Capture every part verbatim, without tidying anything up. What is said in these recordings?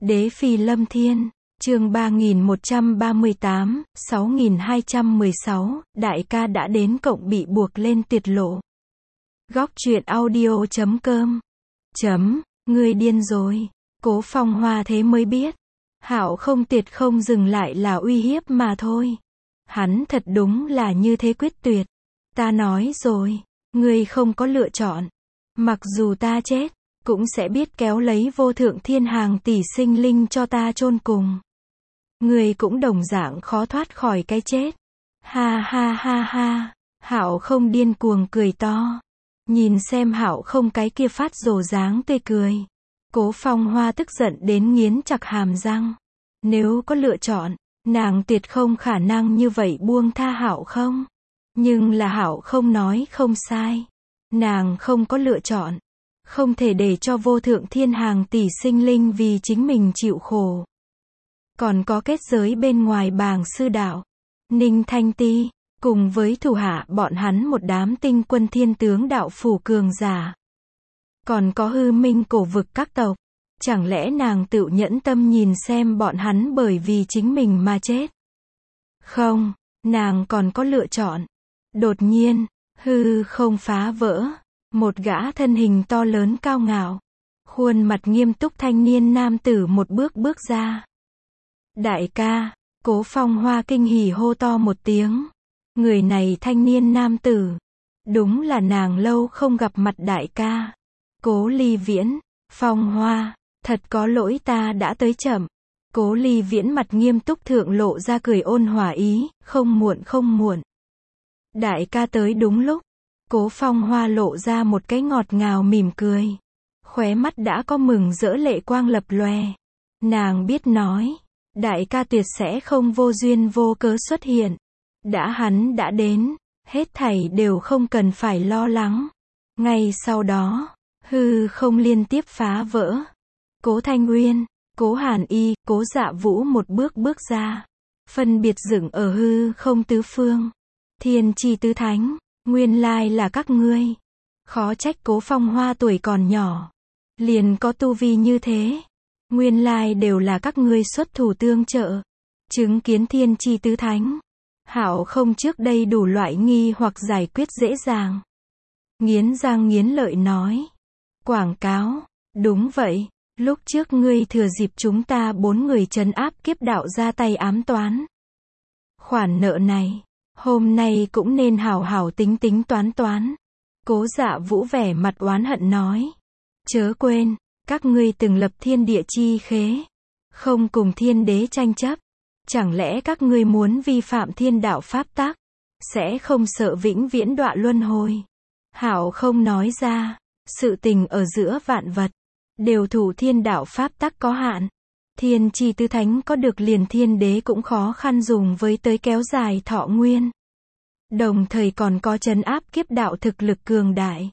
Đế Phi Lâm Thiên, chương ba nghìn một trăm ba mươi tám, sáu nghìn hai trăm mười sáu, đại ca đã đến cộng bị buộc lên tuyệt lộ. Góc truyện audio chấm com. Chấm, ngươi điên rồi. Cố Phong Hoa thế mới biết. Hạo không tuyệt không dừng lại là uy hiếp mà thôi. Hắn thật đúng là như thế quyết tuyệt. Ta nói rồi, ngươi không có lựa chọn. Mặc dù ta chết, cũng sẽ biết kéo lấy vô thượng thiên hàng tỷ sinh linh cho ta chôn cùng. Ngươi cũng đồng dạng khó thoát khỏi cái chết. Ha ha ha ha. Hạo không điên cuồng cười to. Nhìn xem Hạo không cái kia phát rồ dáng tươi cười. Cố Phong Hoa tức giận đến nghiến chặt hàm răng. Nếu có lựa chọn, nàng tuyệt không khả năng như vậy buông tha Hạo không. Nhưng là Hạo không nói không sai. Nàng không có lựa chọn. Không thể để cho vô thượng thiên hàng tỷ sinh linh vì chính mình chịu khổ. Còn có kết giới bên ngoài bàng sư đạo. Ninh Thanh Ti, cùng với thủ hạ bọn hắn một đám tinh quân thiên tướng đạo phủ cường giả. Còn có hư minh cổ vực các tộc. Chẳng lẽ nàng tự nhẫn tâm nhìn xem bọn hắn bởi vì chính mình mà chết? Không, nàng còn có lựa chọn. Đột nhiên, hư không phá vỡ. Một gã thân hình to lớn cao ngạo. Khuôn mặt nghiêm túc thanh niên nam tử một bước bước ra. Đại ca, Cố Phong Hoa kinh hỉ hô to một tiếng. Người này thanh niên nam tử. Đúng là nàng lâu không gặp mặt đại ca. Cố Ly Viễn, Phong Hoa, thật có lỗi ta đã tới chậm. Cố Ly Viễn mặt nghiêm túc thượng lộ ra cười ôn hòa ý, không muộn không muộn. Đại ca tới đúng lúc. Cố Phong Hoa lộ ra một cái ngọt ngào mỉm cười. Khóe mắt đã có mừng rỡ lệ quang lập lòe. Nàng biết nói, đại ca tuyệt sẽ không vô duyên vô cớ xuất hiện. Đã hắn đã đến, hết thảy đều không cần phải lo lắng. Ngay sau đó, hư không liên tiếp phá vỡ. Cố Thanh Uyên, Cố Hàn Y, Cố Dạ Vũ một bước bước ra. Phân biệt dựng ở hư không tứ phương. Thiên chi tứ thánh. Nguyên lai là các ngươi. Khó trách Cố Phong Hoa tuổi còn nhỏ. Liền có tu vi như thế. Nguyên lai đều là các ngươi xuất thủ tương trợ. Chứng kiến thiên chi tứ thánh. Hạo không trước đây đủ loại nghi hoặc giải quyết dễ dàng. Nghiến răng nghiến lợi nói. Quảng cáo. Đúng vậy. Lúc trước ngươi thừa dịp chúng ta bốn người trấn áp kiếp đạo ra tay ám toán. Khoản nợ này. Hôm nay cũng nên hảo hảo tính tính toán toán. Cố Dạ Vũ vẻ mặt oán hận nói. Chớ quên, các ngươi từng lập thiên địa chi khế. Không cùng thiên đế tranh chấp. Chẳng lẽ các ngươi muốn vi phạm thiên đạo pháp tắc? Sẽ không sợ vĩnh viễn đọa luân hồi. Hảo không nói ra. Sự tình ở giữa vạn vật. Đều thủ thiên đạo pháp tắc có hạn. Thiên chi tứ thánh có được liền thiên đế cũng khó khăn dùng với tới kéo dài thọ nguyên. Đồng thời còn có trấn áp kiếp đạo thực lực cường đại.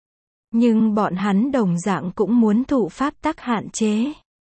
Nhưng bọn hắn đồng dạng cũng muốn thụ pháp tắc hạn chế.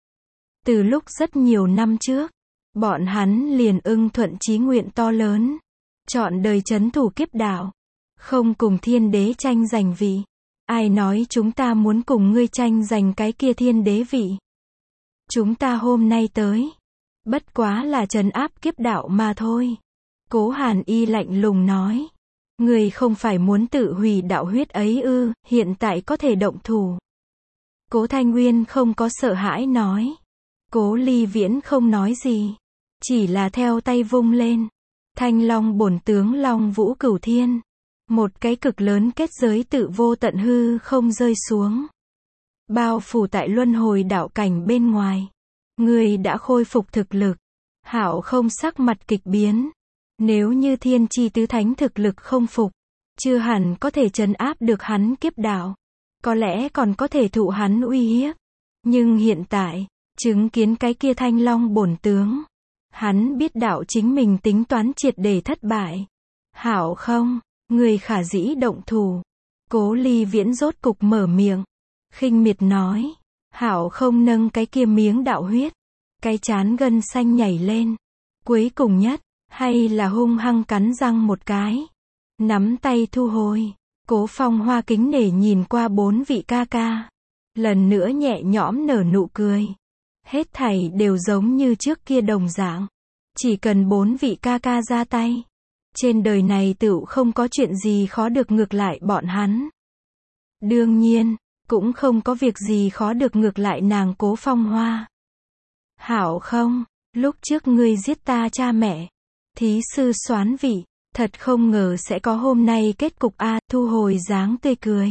Từ lúc rất nhiều năm trước, bọn hắn liền ưng thuận chí nguyện to lớn. Chọn đời trấn thủ kiếp đạo. Không cùng thiên đế tranh giành vị. Ai nói chúng ta muốn cùng ngươi tranh giành cái kia thiên đế vị? Chúng ta hôm nay tới. Bất quá là trấn áp kiếp đạo mà thôi. Cố Hàn Y lạnh lùng nói. Ngươi không phải muốn tự hủy đạo huyết ấy ư, hiện tại có thể động thủ. Cố Thanh Uyên không có sợ hãi nói. Cố Ly Viễn không nói gì. Chỉ là theo tay vung lên. Thanh long bổn tướng Long Vũ Cửu Thiên. Một cái cực lớn kết giới tự vô tận hư không rơi xuống. Bao phủ tại luân hồi đạo cảnh bên ngoài. Ngươi đã khôi phục thực lực. Hạo không sắc mặt kịch biến. Nếu như thiên chi tứ thánh thực lực không phục. Chưa hẳn có thể trấn áp được hắn kiếp đạo. Có lẽ còn có thể thụ hắn uy hiếp. Nhưng hiện tại, chứng kiến cái kia thanh long bổn tướng. Hắn biết đạo chính mình tính toán triệt để thất bại. Hạo không, người khả dĩ động thủ. Cố Ly Viễn rốt cục mở miệng. Khinh miệt nói. Hạo không nâng cái kia miếng đạo huyết. Cái trán gân xanh nhảy lên. Cuối cùng nhất, hay là hung hăng cắn răng một cái. Nắm tay thu hồi. Cố Phong Hoa kính nể nhìn qua bốn vị ca ca. Lần nữa nhẹ nhõm nở nụ cười. Hết thảy đều giống như trước kia đồng dạng. Chỉ cần bốn vị ca ca ra tay. Trên đời này tựu không có chuyện gì khó được ngược lại bọn hắn. Đương nhiên, cũng không có việc gì khó được ngược lại nàng Cố Phong Hoa. Hảo không, lúc trước ngươi giết ta cha mẹ. Thí sư soán vị, thật không ngờ sẽ có hôm nay kết cục a, thu hồi dáng tươi cười.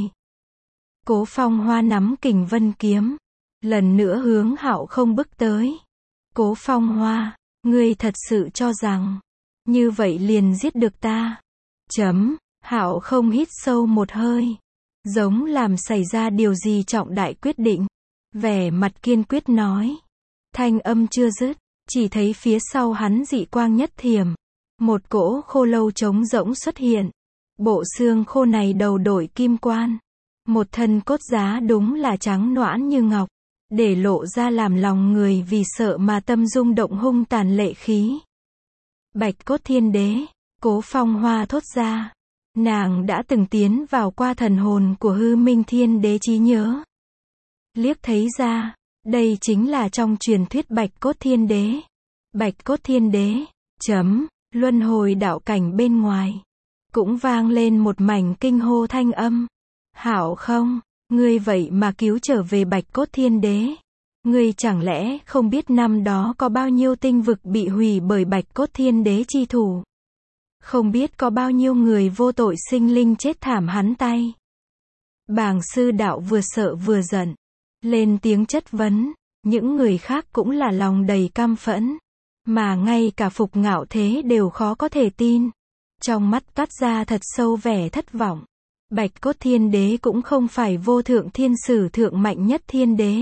Cố Phong Hoa nắm Kình Vân kiếm, lần nữa hướng Hạo không bước tới. Cố Phong Hoa, ngươi thật sự cho rằng, như vậy liền giết được ta. Chấm, Hạo không hít sâu một hơi. Giống làm xảy ra điều gì trọng đại quyết định. Vẻ mặt kiên quyết nói. Thanh âm chưa dứt, chỉ thấy phía sau hắn dị quang nhất thiểm. Một cỗ khô lâu trống rỗng xuất hiện. Bộ xương khô này đầu đổi kim quan. Một thân cốt giá đúng là trắng noãn như ngọc. Để lộ ra làm lòng người vì sợ mà tâm rung động hung tàn lệ khí. Bạch cốt thiên đế, Cố Phong Hoa thốt ra. Nàng đã từng tiến vào qua thần hồn của hư minh thiên đế trí nhớ. Liếc thấy ra, đây chính là trong truyền thuyết bạch cốt thiên đế. Bạch cốt thiên đế, chấm, luân hồi đạo cảnh bên ngoài. Cũng vang lên một mảnh kinh hô thanh âm. Hảo không, ngươi vậy mà cứu trở về bạch cốt thiên đế. Ngươi chẳng lẽ không biết năm đó có bao nhiêu tinh vực bị hủy bởi bạch cốt thiên đế chi thủ. Không biết có bao nhiêu người vô tội sinh linh chết thảm hắn tay. Bàng sư đạo vừa sợ vừa giận. Lên tiếng chất vấn. Những người khác cũng là lòng đầy căm phẫn. Mà ngay cả Phục Ngạo Thế đều khó có thể tin. Trong mắt toát ra thật sâu vẻ thất vọng. Bạch cốt thiên đế cũng không phải vô thượng thiên sử thượng mạnh nhất thiên đế.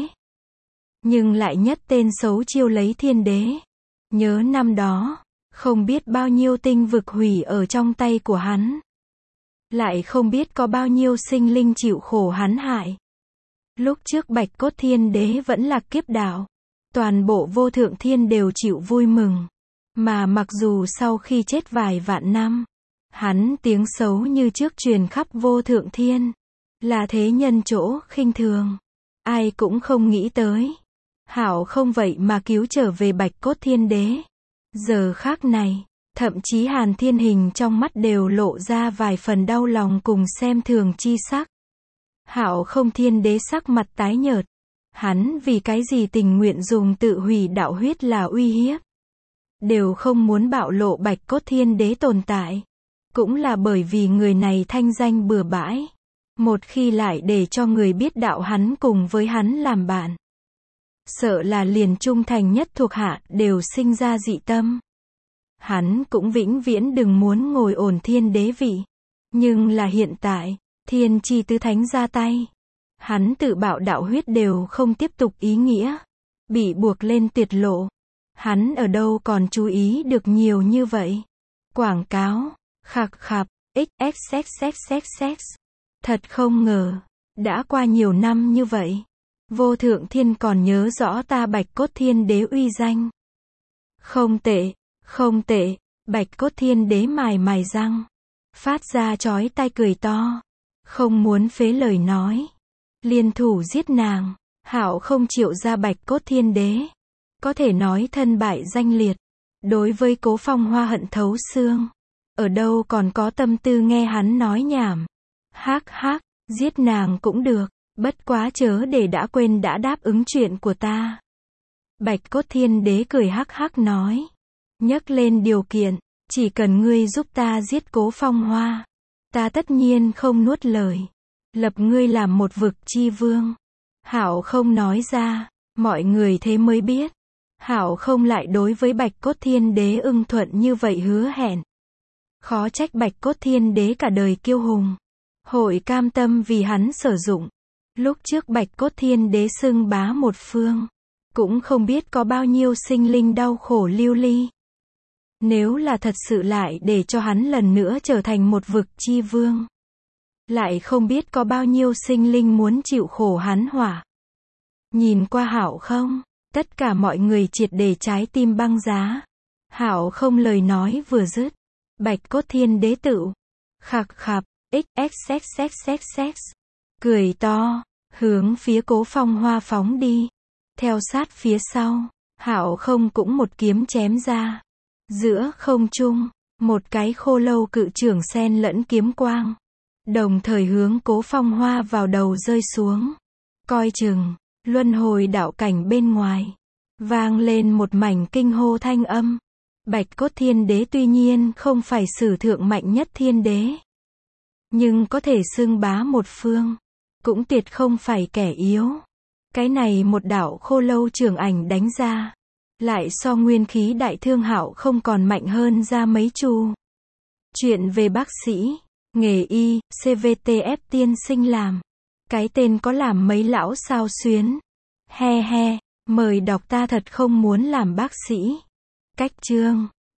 Nhưng lại nhất tên xấu chiêu lấy thiên đế. Nhớ năm đó. Không biết bao nhiêu tinh vực hủy ở trong tay của hắn. Lại không biết có bao nhiêu sinh linh chịu khổ hắn hại. Lúc trước bạch cốt thiên đế vẫn là kiếp đạo. Toàn bộ vô thượng thiên đều chịu vui mừng. Mà mặc dù sau khi chết vài vạn năm, hắn tiếng xấu như trước truyền khắp vô thượng thiên. Là thế nhân chỗ khinh thường. Ai cũng không nghĩ tới. Hảo không vậy mà cứu trở về bạch cốt thiên đế. Giờ khác này, thậm chí Hàn Thiên Hình trong mắt đều lộ ra vài phần đau lòng cùng xem thường chi sắc. Hạo không thiên đế sắc mặt tái nhợt. Hắn vì cái gì tình nguyện dùng tự hủy đạo huyết là uy hiếp. Đều không muốn bạo lộ bạch cốt thiên đế tồn tại. Cũng là bởi vì người này thanh danh bừa bãi. Một khi lại để cho người biết đạo hắn cùng với hắn làm bạn. Sợ là liền trung thành nhất thuộc hạ đều sinh ra dị tâm. Hắn cũng vĩnh viễn đừng muốn ngồi ổn thiên đế vị. Nhưng là hiện tại, thiên chi tứ thánh ra tay. Hắn tự bạo đạo huyết đều không tiếp tục ý nghĩa. Bị buộc lên tuyệt lộ. Hắn ở đâu còn chú ý được nhiều như vậy. Quảng cáo, khạc khạp, xxxxxx. Thật không ngờ, đã qua nhiều năm như vậy. Vô thượng thiên còn nhớ rõ ta bạch cốt thiên đế uy danh. Không tệ, không tệ, bạch cốt thiên đế mài mài răng. Phát ra chói tai cười to. Không muốn phế lời nói. Liên thủ giết nàng. Hạo không chịu ra bạch cốt thiên đế. Có thể nói thân bại danh liệt. Đối với Cố Phong Hoa hận thấu xương. Ở đâu còn có tâm tư nghe hắn nói nhảm. Hác hác, giết nàng cũng được. Bất quá chớ để đã quên đã đáp ứng chuyện của ta. Bạch cốt thiên đế cười hắc hắc nói. Nhắc lên điều kiện. Chỉ cần ngươi giúp ta giết Cố Phong Hoa. Ta tất nhiên không nuốt lời. Lập ngươi làm một vực chi vương. Hạo không nói ra. Mọi người thế mới biết. Hạo không lại đối với bạch cốt thiên đế ưng thuận như vậy hứa hẹn. Khó trách bạch cốt thiên đế cả đời kiêu hùng. Hội cam tâm vì hắn sử dụng. Lúc trước bạch cốt thiên đế xưng bá một phương. Cũng không biết có bao nhiêu sinh linh đau khổ lưu ly. Nếu là thật sự lại để cho hắn lần nữa trở thành một vực chi vương. Lại không biết có bao nhiêu sinh linh muốn chịu khổ hắn hỏa. Nhìn qua Hạo không, tất cả mọi người triệt để trái tim băng giá. Hạo không lời nói vừa dứt. Bạch cốt thiên đế tự. Khạc khạp, xxxxxx. Cười to, hướng phía Cố Phong Hoa phóng đi. Theo sát phía sau, Hạo không cũng một kiếm chém ra. Giữa không trung, một cái khô lâu cự trưởng xen lẫn kiếm quang. Đồng thời hướng Cố Phong Hoa vào đầu rơi xuống. Coi chừng, luân hồi đạo cảnh bên ngoài. Vang lên một mảnh kinh hô thanh âm. Bạch cốt thiên đế tuy nhiên không phải sử thượng mạnh nhất thiên đế. Nhưng có thể xưng bá một phương. Cũng tuyệt không phải kẻ yếu. Cái này một đạo khô lâu trưởng ảnh đánh ra. Lại so nguyên khí đại thương Hạo không còn mạnh hơn ra mấy chu. Chuyện về bác sĩ, nghề y, xê vê tê ép tiên sinh làm. Cái tên có làm mấy lão sao xuyến. He he, mời đọc ta thật không muốn làm bác sĩ. Cách chương